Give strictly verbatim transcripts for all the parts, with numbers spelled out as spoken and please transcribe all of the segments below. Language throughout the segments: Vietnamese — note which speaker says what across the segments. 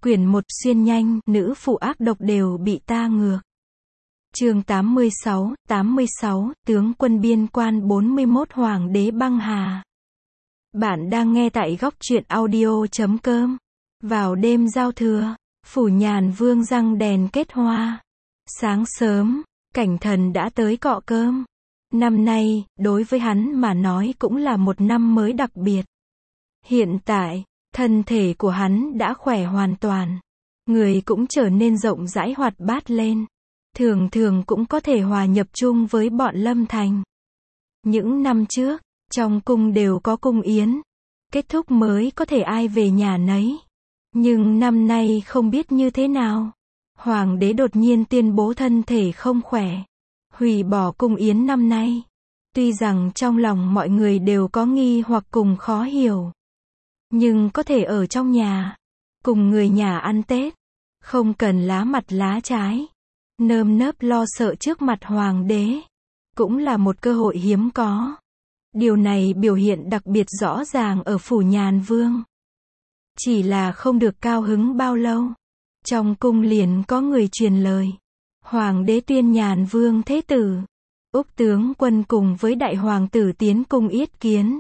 Speaker 1: Quyển một xuyên nhanh, nữ phụ ác độc đều bị ta ngược. Chương tám mươi sáu, tám mươi sáu, tướng quân biên quan bốn mươi mốt Hoàng đế băng hà. Bạn đang nghe tại góc truyện audio chấm com. Vào đêm giao thừa, phủ nhàn vương răng đèn kết hoa. Sáng sớm, Cảnh Thần đã tới cọ cơm. Năm nay, đối với hắn mà nói cũng là một năm mới đặc biệt. Hiện tại, thân thể của hắn đã khỏe hoàn toàn. Người cũng trở nên rộng rãi hoạt bát lên. Thường thường cũng có thể hòa nhập chung với bọn Lâm Thành. Những năm trước, trong cung đều có cung yến. Kết thúc mới có thể ai về nhà nấy. Nhưng năm nay không biết như thế nào. Hoàng đế đột nhiên tuyên bố thân thể không khỏe. Hủy bỏ cung yến năm nay. Tuy rằng trong lòng mọi người đều có nghi hoặc cùng khó hiểu. Nhưng có thể ở trong nhà. Cùng người nhà ăn Tết. Không cần lá mặt lá trái. Nơm nớp lo sợ trước mặt hoàng đế. Cũng là một cơ hội hiếm có. Điều này biểu hiện đặc biệt rõ ràng ở phủ nhàn vương. Chỉ là không được cao hứng bao lâu. Trong cung liền có người truyền lời. Hoàng đế tuyên nhàn vương thế tử. Úc tướng quân cùng với đại hoàng tử tiến cung yết kiến.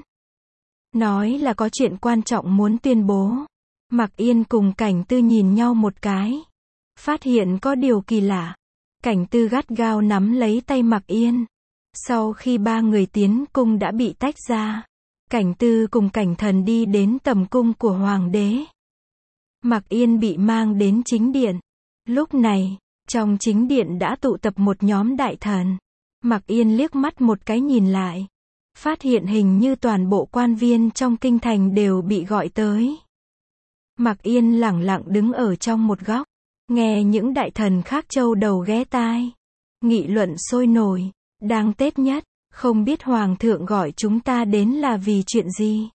Speaker 1: Nói là có chuyện quan trọng muốn tuyên bố. Mạc Yên cùng Cảnh Tư nhìn nhau một cái. Phát hiện có điều kỳ lạ. Cảnh Tư gắt gao nắm lấy tay Mạc Yên. Sau khi ba người tiến cung đã bị tách ra. Cảnh Tư cùng Cảnh Thần đi đến tầm cung của hoàng đế. Mạc Yên bị mang đến chính điện. Lúc này, trong chính điện đã tụ tập một nhóm đại thần. Mạc Yên liếc mắt một cái nhìn lại. Phát hiện hình như toàn bộ quan viên trong kinh thành đều bị gọi tới. Mạc Yên lẳng lặng đứng ở trong một góc. Nghe những đại thần khác châu đầu ghé tai. Nghị luận sôi nổi. Đang Tết nhất, không biết Hoàng thượng gọi chúng ta đến là vì chuyện gì?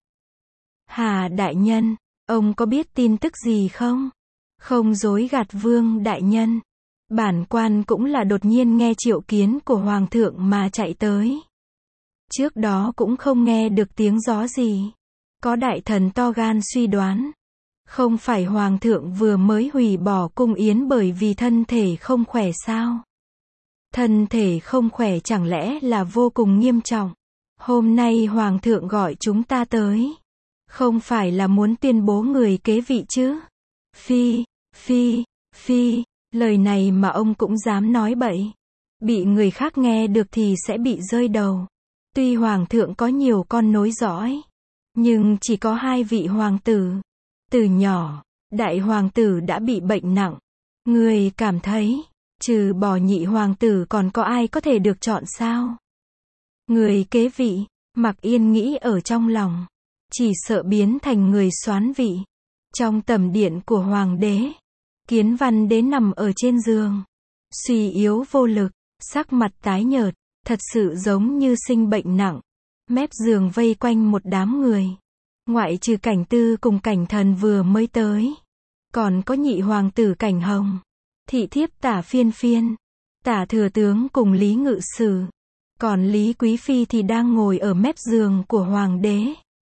Speaker 1: Hà đại nhân, ông có biết tin tức gì không? Không dối gạt Vương đại nhân. Bản quan cũng là đột nhiên nghe triệu kiến của Hoàng thượng mà chạy tới. Trước đó cũng không nghe được tiếng gió gì. Có đại thần to gan suy đoán. Không phải Hoàng thượng vừa mới hủy bỏ cung yến bởi vì thân thể không khỏe sao? Thân thể không khỏe chẳng lẽ là vô cùng nghiêm trọng. Hôm nay Hoàng thượng gọi chúng ta tới. Không phải là muốn tuyên bố người kế vị chứ? Phi, phi, phi, lời này mà ông cũng dám nói bậy. Bị người khác nghe được thì sẽ bị rơi đầu. Tuy Hoàng thượng có nhiều con nối dõi. Nhưng chỉ có hai vị hoàng tử. Từ nhỏ, đại hoàng tử đã bị bệnh nặng. Người cảm thấy, trừ bỏ nhị hoàng tử còn có ai có thể được chọn sao? Người kế vị, Mạc Yên nghĩ ở trong lòng. Chỉ sợ biến thành người soán vị. Trong tầm điện của hoàng đế, Kiến Văn đế nằm ở trên giường. Suy yếu vô lực, sắc mặt tái nhợt, thật sự giống như sinh bệnh nặng. Mép giường vây quanh một đám người. Ngoại trừ Cảnh Tư cùng Cảnh Thần vừa mới tới. Còn có nhị hoàng tử Cảnh Hồng. Thị thiếp Tả Phiên Phiên. Tả thừa tướng cùng Lý Ngự Sử. Còn Lý Quý Phi thì đang ngồi ở mép giường của hoàng đế.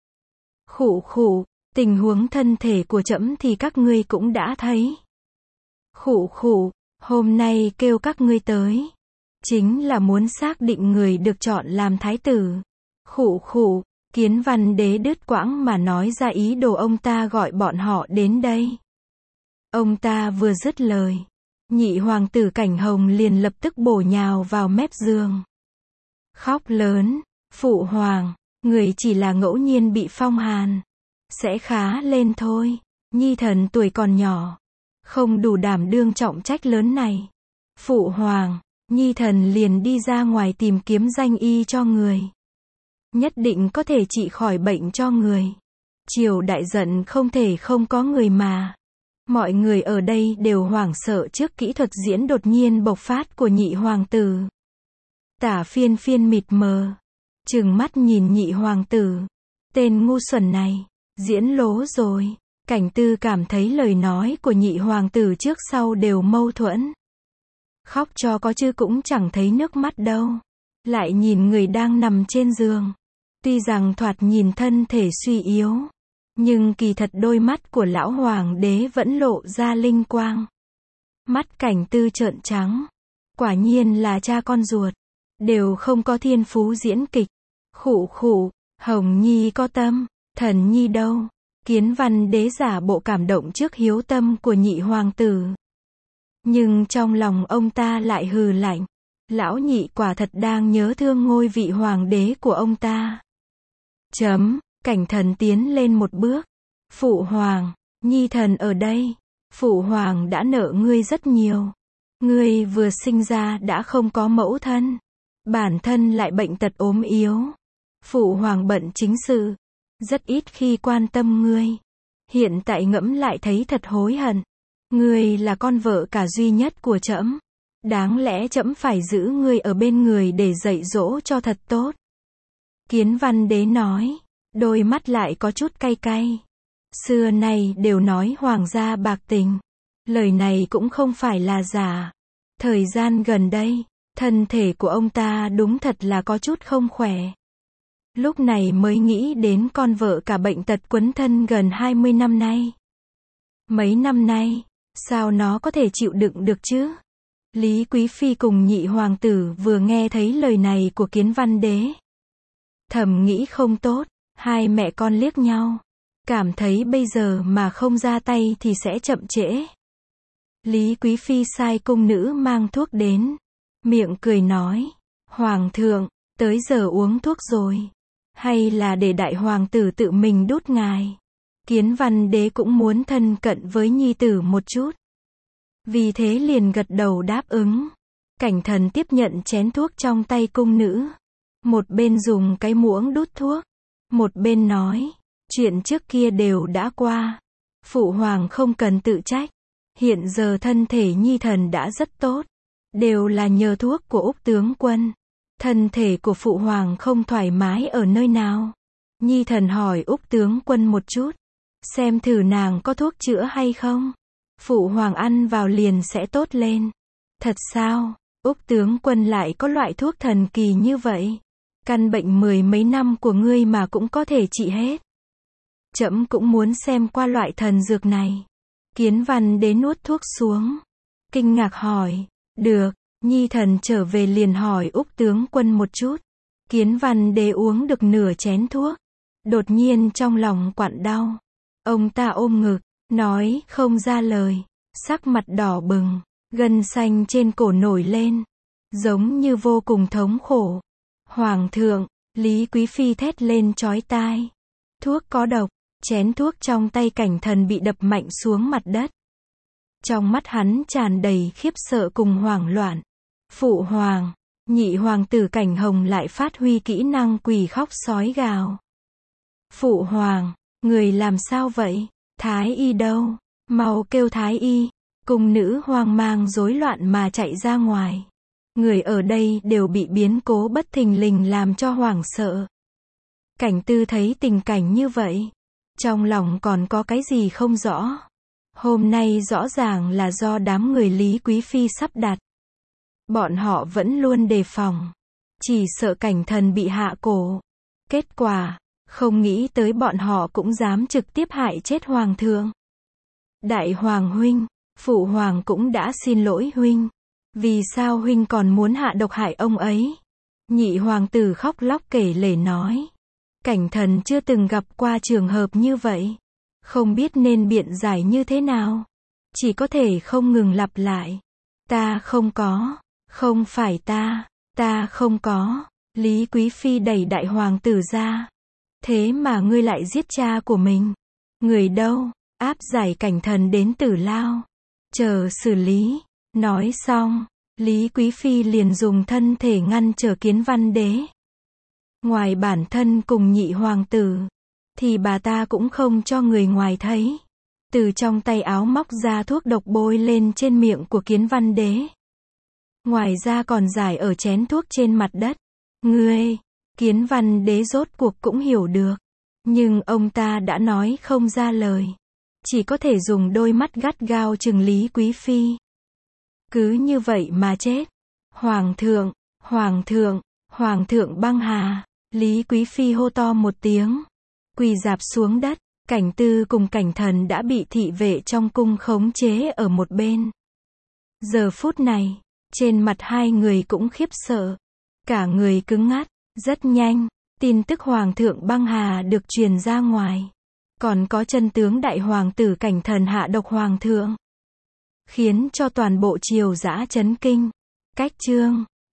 Speaker 1: Khụ khụ, tình huống thân thể của trẫm thì các ngươi cũng đã thấy. Khụ khụ, hôm nay kêu các ngươi tới. Chính là muốn xác định người được chọn làm thái tử. Khụ khụ. Kiến Văn đế đứt quãng mà nói ra ý đồ ông ta gọi bọn họ đến đây. Ông ta vừa dứt lời. Nhị hoàng tử Cảnh Hồng liền lập tức bổ nhào vào mép giường. Khóc lớn. Phụ hoàng, người chỉ là ngẫu nhiên bị phong hàn. Sẽ khá lên thôi. Nhi thần tuổi còn nhỏ. Không đủ đảm đương trọng trách lớn này. Phụ hoàng, Nhi thần liền đi ra ngoài tìm kiếm danh y cho người. Nhất định có thể trị khỏi bệnh cho người. Triều đại giận không thể không có người mà. Mọi người ở đây đều hoảng sợ trước kỹ thuật diễn đột nhiên bộc phát của nhị hoàng tử. Tả Phiên Phiên mịt mờ. Trừng mắt nhìn nhị hoàng tử. Tên ngu xuẩn này. Diễn lố rồi. Cảnh Tư cảm thấy lời nói của nhị hoàng tử trước sau đều mâu thuẫn. Khóc cho có chứ cũng chẳng thấy nước mắt đâu. Lại nhìn người đang nằm trên giường. Tuy rằng thoạt nhìn thân thể suy yếu. Nhưng kỳ thật đôi mắt của lão hoàng đế vẫn lộ ra linh quang. Mắt Cảnh Tư trợn trắng. Quả nhiên là cha con ruột. Đều không có thiên phú diễn kịch. Khụ khụ, Hồng Nhi có tâm, Thần Nhi đâu? Kiến Văn đế giả bộ cảm động trước hiếu tâm của nhị hoàng tử. Nhưng trong lòng ông ta lại hừ lạnh. Lão nhị quả thật đang nhớ thương ngôi vị hoàng đế của ông ta. Chấm, Cảnh Thần tiến lên một bước. Phụ hoàng, Nhi thần ở đây. Phụ hoàng đã nợ ngươi rất nhiều. Ngươi vừa sinh ra đã không có mẫu thân. Bản thân lại bệnh tật ốm yếu. Phụ hoàng bận chính sự. Rất ít khi quan tâm ngươi. Hiện tại ngẫm lại thấy thật hối hận. Ngươi là con vợ cả duy nhất của trẫm. Đáng lẽ trẫm phải giữ ngươi ở bên người để dạy dỗ cho thật tốt. Kiến Văn đế nói. Đôi mắt lại có chút cay cay. Xưa nay đều nói hoàng gia bạc tình. Lời này cũng không phải là giả. Thời gian gần đây, thân thể của ông ta đúng thật là có chút không khỏe. Lúc này mới nghĩ đến con vợ cả bệnh tật quấn thân gần hai mươi năm nay. Mấy năm nay, sao nó có thể chịu đựng được chứ? Lý Quý Phi cùng nhị hoàng tử vừa nghe thấy lời này của Kiến Văn đế. Thầm nghĩ không tốt, hai mẹ con liếc nhau. Cảm thấy bây giờ mà không ra tay thì sẽ chậm trễ. Lý Quý Phi sai cung nữ mang thuốc đến. Miệng cười nói. Hoàng thượng, tới giờ uống thuốc rồi. Hay là để đại hoàng tử tự mình đút ngài. Kiến Văn đế cũng muốn thân cận với nhi tử một chút. Vì thế liền gật đầu đáp ứng. Cảnh Thần tiếp nhận chén thuốc trong tay cung nữ. Một bên dùng cái muỗng đút thuốc. Một bên nói. Chuyện trước kia đều đã qua. Phụ hoàng không cần tự trách. Hiện giờ thân thể nhi thần đã rất tốt. Đều là nhờ thuốc của Úc tướng quân. Thân thể của phụ hoàng không thoải mái ở nơi nào. Nhi thần hỏi Úc tướng quân một chút. Xem thử nàng có thuốc chữa hay không. Phụ hoàng ăn vào liền sẽ tốt lên. Thật sao? Úc tướng quân lại có loại thuốc thần kỳ như vậy. Căn bệnh mười mấy năm của ngươi mà cũng có thể trị hết. Trẫm cũng muốn xem qua loại thần dược này. Kiến Văn đế nuốt thuốc xuống. Kinh ngạc hỏi. Được, nhi thần trở về liền hỏi Úc tướng quân một chút. Kiến Văn đế uống được nửa chén thuốc. Đột nhiên trong lòng quặn đau. Ông ta ôm ngực, nói không ra lời. Sắc mặt đỏ bừng, gân xanh trên cổ nổi lên. Giống như vô cùng thống khổ. Hoàng thượng, Lý Quý Phi thét lên chói tai. Thuốc có độc. Chén thuốc trong tay Cảnh Thần bị đập mạnh xuống mặt đất. Trong mắt hắn tràn đầy khiếp sợ cùng hoảng loạn. Phụ hoàng, nhị hoàng tử Cảnh Hồng lại phát huy kỹ năng quỳ khóc sói gào. Phụ hoàng, người làm sao vậy? Thái y đâu? Mau kêu thái y. Cung nữ hoang mang rối loạn mà chạy ra ngoài. Người ở đây đều bị biến cố bất thình lình làm cho hoảng sợ. Cảnh Tư thấy tình cảnh như vậy. Trong lòng còn có cái gì không rõ. Hôm nay rõ ràng là do đám người Lý Quý Phi sắp đặt. Bọn họ vẫn luôn đề phòng. Chỉ sợ Cảnh Thần bị hạ cổ. Kết quả, không nghĩ tới bọn họ cũng dám trực tiếp hại chết hoàng thượng. Đại hoàng huynh, phụ hoàng cũng đã xin lỗi huynh. Vì sao huynh còn muốn hạ độc hại ông ấy? Nhị hoàng tử khóc lóc kể lể nói. Cảnh Thần chưa từng gặp qua trường hợp như vậy. Không biết nên biện giải như thế nào. Chỉ có thể không ngừng lặp lại. Ta không có. Không phải ta. Ta không có. Lý Quý Phi đẩy đại hoàng tử ra. Thế mà ngươi lại giết cha của mình. Người đâu? Áp giải Cảnh Thần đến Tử Lao. Chờ xử lý. Nói xong, Lý Quý Phi liền dùng thân thể ngăn trở Kiến Văn đế. Ngoài bản thân cùng nhị hoàng tử, thì bà ta cũng không cho người ngoài thấy. Từ trong tay áo móc ra thuốc độc bôi lên trên miệng của Kiến Văn đế. Ngoài ra còn rải ở chén thuốc trên mặt đất. Ngươi, Kiến Văn đế rốt cuộc cũng hiểu được. Nhưng ông ta đã nói không ra lời. Chỉ có thể dùng đôi mắt gắt gao trừng Lý Quý Phi. Cứ như vậy mà chết. Hoàng thượng, hoàng thượng, hoàng thượng băng hà. Lý Quý Phi hô to một tiếng. Quỳ rạp xuống đất. Cảnh Tư cùng Cảnh Thần đã bị thị vệ trong cung khống chế ở một bên. Giờ phút này, trên mặt hai người cũng khiếp sợ. Cả người cứng ngắt. Rất nhanh, tin tức Hoàng thượng Băng Hà được truyền ra ngoài. Còn có chân tướng đại hoàng tử Cảnh Thần hạ độc Hoàng thượng. Khiến cho toàn bộ triều dã chấn kinh. Cách chương